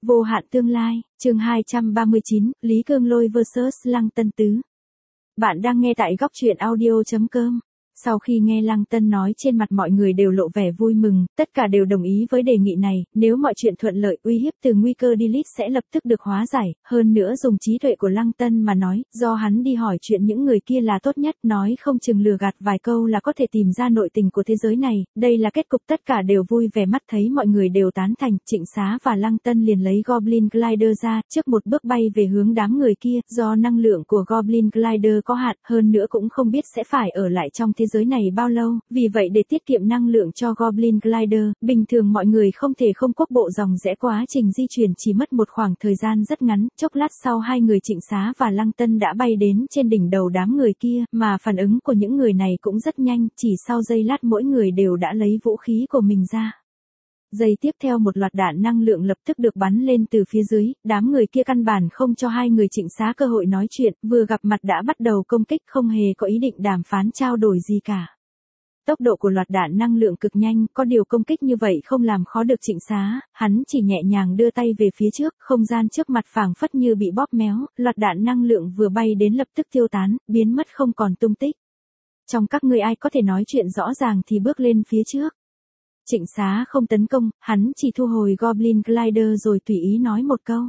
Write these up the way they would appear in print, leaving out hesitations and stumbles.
Vô hạn tương lai, chương 239, Lý Cương Lôi vs Lăng Tân Tứ. Bạn đang nghe tại góc truyện audio.com. Sau khi nghe Lăng Tân nói, trên mặt mọi người đều lộ vẻ vui mừng, tất cả đều đồng ý với đề nghị này, nếu mọi chuyện thuận lợi, uy hiếp từ nguy cơ delete sẽ lập tức được hóa giải, hơn nữa dùng trí tuệ của Lăng Tân mà nói, do hắn đi hỏi chuyện những người kia là tốt nhất, nói không chừng lừa gạt vài câu là có thể tìm ra nội tình của thế giới này, đây là kết cục tất cả đều vui vẻ mắt thấy mọi người đều tán thành, Trịnh Xá và Lăng Tân liền lấy Goblin Glider ra, trước một bước bay về hướng đám người kia, do năng lượng của Goblin Glider có hạn, hơn nữa cũng không biết sẽ phải ở lại trong thế giới này bao lâu, vì vậy để tiết kiệm năng lượng cho Goblin Glider, bình thường mọi người không thể không quốc bộ dòng rẽ, quá trình di chuyển chỉ mất một khoảng thời gian rất ngắn, chốc lát sau hai người Trịnh Xá và Lăng Tân đã bay đến trên đỉnh đầu đám người kia, mà phản ứng của những người này cũng rất nhanh, chỉ sau giây lát mỗi người đều đã lấy vũ khí của mình ra. Giây tiếp theo một loạt đạn năng lượng lập tức được bắn lên từ phía dưới, đám người kia căn bản không cho hai người Trịnh Xá cơ hội nói chuyện, vừa gặp mặt đã bắt đầu công kích, không hề có ý định đàm phán trao đổi gì cả. Tốc độ của loạt đạn năng lượng cực nhanh, có điều công kích như vậy không làm khó được Trịnh Xá, hắn chỉ nhẹ nhàng đưa tay về phía trước, không gian trước mặt phảng phất như bị bóp méo, loạt đạn năng lượng vừa bay đến lập tức tiêu tán, biến mất không còn tung tích. Trong các ngươi ai có thể nói chuyện rõ ràng thì bước lên phía trước. Trịnh Xá không tấn công, hắn chỉ thu hồi Goblin Glider rồi tùy ý nói một câu.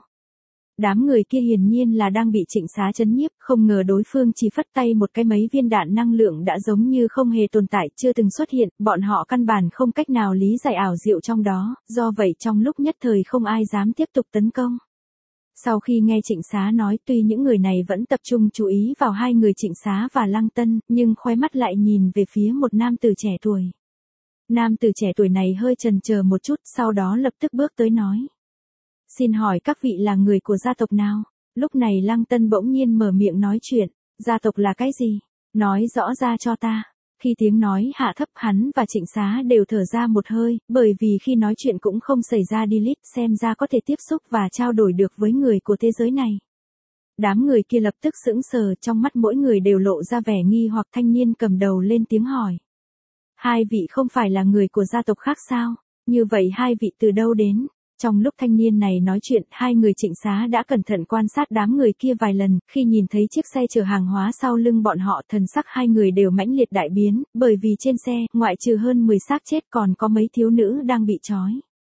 Đám người kia hiển nhiên là đang bị Trịnh Xá trấn nhiếp, không ngờ đối phương chỉ phất tay một cái, mấy viên đạn năng lượng đã giống như không hề tồn tại, chưa từng xuất hiện, bọn họ căn bản không cách nào lý giải ảo diệu trong đó, do vậy trong lúc nhất thời không ai dám tiếp tục tấn công. Sau khi nghe Trịnh Xá nói, tuy những người này vẫn tập trung chú ý vào hai người Trịnh Xá và Lăng Tân, nhưng khóe mắt lại nhìn về phía một nam tử trẻ tuổi. Nam tử trẻ tuổi này hơi chần chờ một chút, sau đó lập tức bước tới nói. Xin hỏi các vị là người của gia tộc nào? Lúc này Lăng Tân bỗng nhiên mở miệng nói chuyện. Gia tộc là cái gì? Nói rõ ra cho ta. Khi tiếng nói hạ thấp, hắn và Trịnh Xá đều thở ra một hơi, bởi vì khi nói chuyện cũng không xảy ra delete, xem ra có thể tiếp xúc và trao đổi được với người của thế giới này. Đám người kia lập tức sững sờ, trong mắt mỗi người đều lộ ra vẻ nghi hoặc. Thanh niên cầm đầu lên tiếng hỏi. Hai vị không phải là người của gia tộc khác sao? Như vậy hai vị từ đâu đến? Trong lúc thanh niên này nói chuyện, hai người Trịnh Xá đã cẩn thận quan sát đám người kia vài lần, khi nhìn thấy chiếc xe chở hàng hóa sau lưng bọn họ, thần sắc hai người đều mãnh liệt đại biến, bởi vì trên xe, ngoại trừ hơn 10 xác chết còn có mấy thiếu nữ đang bị trói.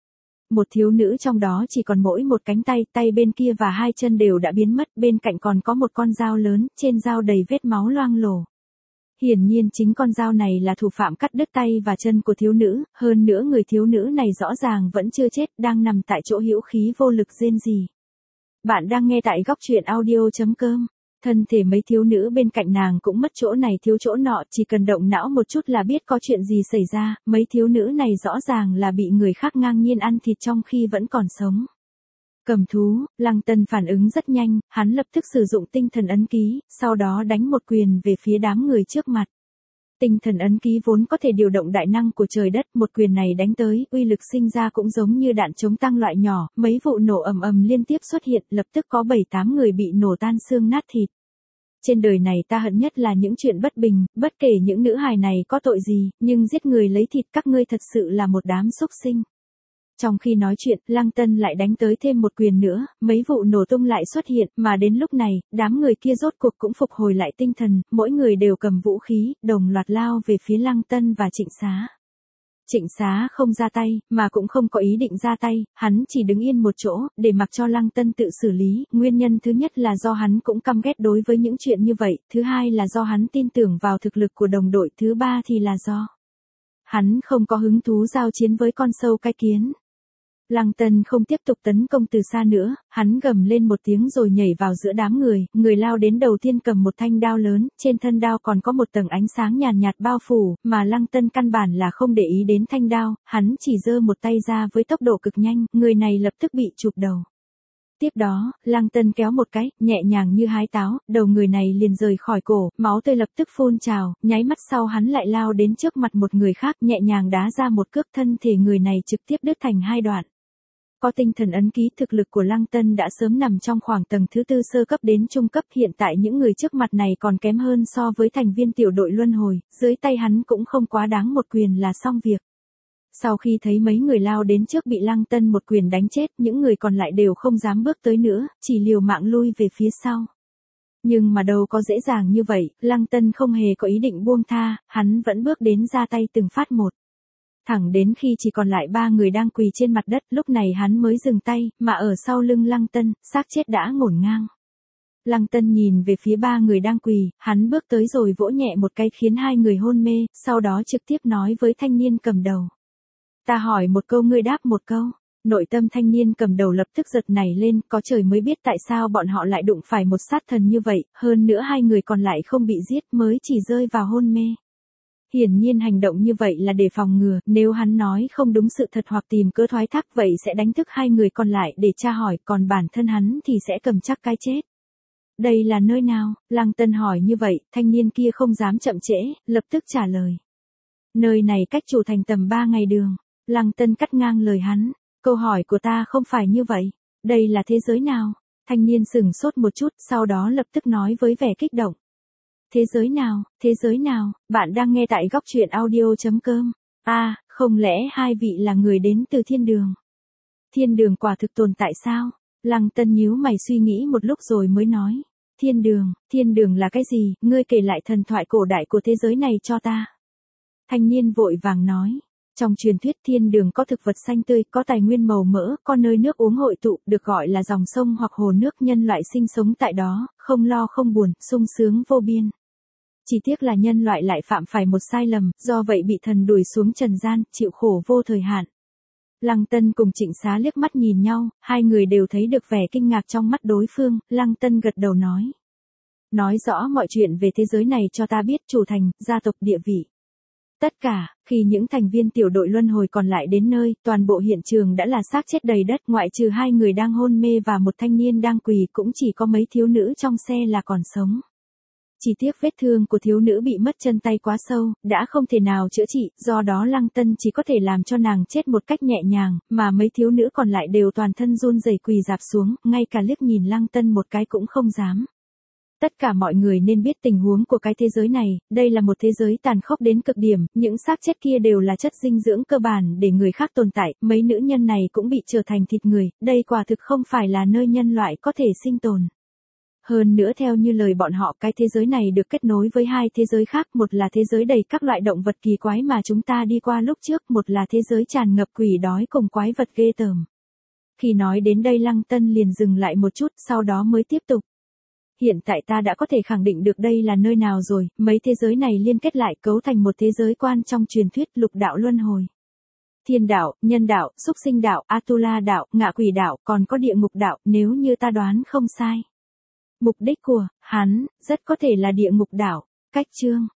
Một thiếu nữ trong đó chỉ còn mỗi một cánh tay, tay bên kia và hai chân đều đã biến mất, bên cạnh còn có một con dao lớn, trên dao đầy vết máu loang lổ. Hiển nhiên chính con dao này là thủ phạm cắt đứt tay và chân của thiếu nữ, hơn nữa người thiếu nữ này rõ ràng vẫn chưa chết, đang nằm tại chỗ hữu khí vô lực rên rỉ. Bạn đang nghe tại góc truyện audio.com. Thân thể mấy thiếu nữ bên cạnh nàng cũng mất chỗ này thiếu chỗ nọ, chỉ cần động não một chút là biết có chuyện gì xảy ra, mấy thiếu nữ này rõ ràng là bị người khác ngang nhiên ăn thịt trong khi vẫn còn sống. Cầm thú, Lăng Tân phản ứng rất nhanh, hắn lập tức sử dụng tinh thần ấn ký, sau đó đánh một quyền về phía đám người trước mặt. Tinh thần ấn ký vốn có thể điều động đại năng của trời đất, một quyền này đánh tới, uy lực sinh ra cũng giống như đạn chống tăng loại nhỏ, mấy vụ nổ ầm ầm liên tiếp xuất hiện, lập tức có 7-8 người bị nổ tan xương nát thịt. Trên đời này ta hận nhất là những chuyện bất bình, bất kể những nữ hài này có tội gì, nhưng giết người lấy thịt các ngươi thật sự là một đám súc sinh. Trong khi nói chuyện, Lăng Tân lại đánh tới thêm một quyền nữa, mấy vụ nổ tung lại xuất hiện, mà đến lúc này, đám người kia rốt cuộc cũng phục hồi lại tinh thần, mỗi người đều cầm vũ khí, đồng loạt lao về phía Lăng Tân và Trịnh Xá. Trịnh Xá không ra tay, mà cũng không có ý định ra tay, hắn chỉ đứng yên một chỗ, để mặc cho Lăng Tân tự xử lý, nguyên nhân thứ nhất là do hắn cũng căm ghét đối với những chuyện như vậy, thứ hai là do hắn tin tưởng vào thực lực của đồng đội, thứ ba thì là do hắn không có hứng thú giao chiến với con sâu cái kiến. Lăng Tân không tiếp tục tấn công từ xa nữa, hắn gầm lên một tiếng rồi nhảy vào giữa đám người lao đến đầu tiên cầm một thanh đao lớn, trên thân đao còn có một tầng ánh sáng nhàn nhạt bao phủ, mà Lăng Tân căn bản là không để ý đến thanh đao, hắn chỉ giơ một tay ra với tốc độ cực nhanh, người này lập tức bị chụp đầu. Tiếp đó, Lăng Tân kéo một cái, nhẹ nhàng như hái táo, đầu người này liền rời khỏi cổ, máu tươi lập tức phun trào, nháy mắt sau hắn lại lao đến trước mặt một người khác, nhẹ nhàng đá ra một cước, thân thể người này trực tiếp đứt thành hai đoạn. Có tinh thần ấn ký, thực lực của Lăng Tân đã sớm nằm trong khoảng tầng thứ tư sơ cấp đến trung cấp, hiện tại những người trước mặt này còn kém hơn so với thành viên tiểu đội luân hồi, dưới tay hắn cũng không quá đáng, một quyền là xong việc. Sau khi thấy mấy người lao đến trước bị Lăng Tân một quyền đánh chết, những người còn lại đều không dám bước tới nữa, chỉ liều mạng lui về phía sau. Nhưng mà đâu có dễ dàng như vậy, Lăng Tân không hề có ý định buông tha, hắn vẫn bước đến ra tay từng phát một. Thẳng đến khi chỉ còn lại 3 người đang quỳ trên mặt đất, lúc này hắn mới dừng tay, mà ở sau lưng Lăng Tân, xác chết đã ngổn ngang. Lăng Tân nhìn về phía 3 người đang quỳ, hắn bước tới rồi vỗ nhẹ một cái khiến 2 người hôn mê, sau đó trực tiếp nói với thanh niên cầm đầu. Ta hỏi một câu ngươi đáp một câu. Nội tâm thanh niên cầm đầu lập tức giật nảy lên, có trời mới biết tại sao bọn họ lại đụng phải một sát thần như vậy, hơn nữa 2 người còn lại không bị giết mới chỉ rơi vào hôn mê. Hiển nhiên hành động như vậy là để phòng ngừa, nếu hắn nói không đúng sự thật hoặc tìm cớ thoái thác vậy sẽ đánh thức 2 người còn lại để tra hỏi, còn bản thân hắn thì sẽ cầm chắc cái chết. Đây là nơi nào? Lăng Tân hỏi như vậy, thanh niên kia không dám chậm trễ, lập tức trả lời. Nơi này cách chủ thành tầm 3 ngày đường. Lăng Tân cắt ngang lời hắn. Câu hỏi của ta không phải như vậy. Đây là thế giới nào? Thanh niên sửng sốt một chút, sau đó lập tức nói với vẻ kích động. Thế giới nào? Thế giới nào? Bạn đang nghe tại góc truyện audio.com. À, không lẽ 2 vị là người đến từ thiên đường? Thiên đường quả thực tồn tại sao? Lăng Tân nhíu mày suy nghĩ một lúc rồi mới nói. Thiên đường là cái gì? Ngươi kể lại thần thoại cổ đại của thế giới này cho ta. Thanh niên vội vàng nói. Trong truyền thuyết thiên đường có thực vật xanh tươi, có tài nguyên màu mỡ, có nơi nước uống hội tụ, được gọi là dòng sông hoặc hồ nước, nhân loại sinh sống tại đó, không lo không buồn, sung sướng vô biên. Chỉ tiếc là nhân loại lại phạm phải một sai lầm, do vậy bị thần đuổi xuống trần gian, chịu khổ vô thời hạn. Lăng Tân cùng Trịnh Xá liếc mắt nhìn nhau, 2 người đều thấy được vẻ kinh ngạc trong mắt đối phương, Lăng Tân gật đầu nói. Nói rõ mọi chuyện về thế giới này cho ta biết, chủ thành, gia tộc, địa vị. Tất cả, khi những thành viên tiểu đội luân hồi còn lại đến nơi, toàn bộ hiện trường đã là xác chết đầy đất, ngoại trừ 2 người đang hôn mê và một thanh niên đang quỳ, cũng chỉ có mấy thiếu nữ trong xe là còn sống. Chỉ tiếc vết thương của thiếu nữ bị mất chân tay quá sâu, đã không thể nào chữa trị, do đó Lăng Tân chỉ có thể làm cho nàng chết một cách nhẹ nhàng, mà mấy thiếu nữ còn lại đều toàn thân run rẩy quỳ rạp xuống, ngay cả liếc nhìn Lăng Tân một cái cũng không dám. Tất cả mọi người nên biết tình huống của cái thế giới này, đây là một thế giới tàn khốc đến cực điểm, những xác chết kia đều là chất dinh dưỡng cơ bản để người khác tồn tại, mấy nữ nhân này cũng bị trở thành thịt người, đây quả thực không phải là nơi nhân loại có thể sinh tồn. Hơn nữa theo như lời bọn họ, cái thế giới này được kết nối với 2 thế giới khác, một là thế giới đầy các loại động vật kỳ quái mà chúng ta đi qua lúc trước, một là thế giới tràn ngập quỷ đói cùng quái vật ghê tởm. Khi nói đến đây Lăng Tân liền dừng lại một chút, sau đó mới tiếp tục. Hiện tại ta đã có thể khẳng định được đây là nơi nào rồi, mấy thế giới này liên kết lại cấu thành một thế giới quan trong truyền thuyết lục đạo luân hồi. Thiên đạo, nhân đạo, súc sinh đạo, Atula đạo, ngạ quỷ đạo, còn có địa ngục đạo, nếu như ta đoán không sai. Mục đích của hắn rất có thể là địa ngục đảo. Cách chương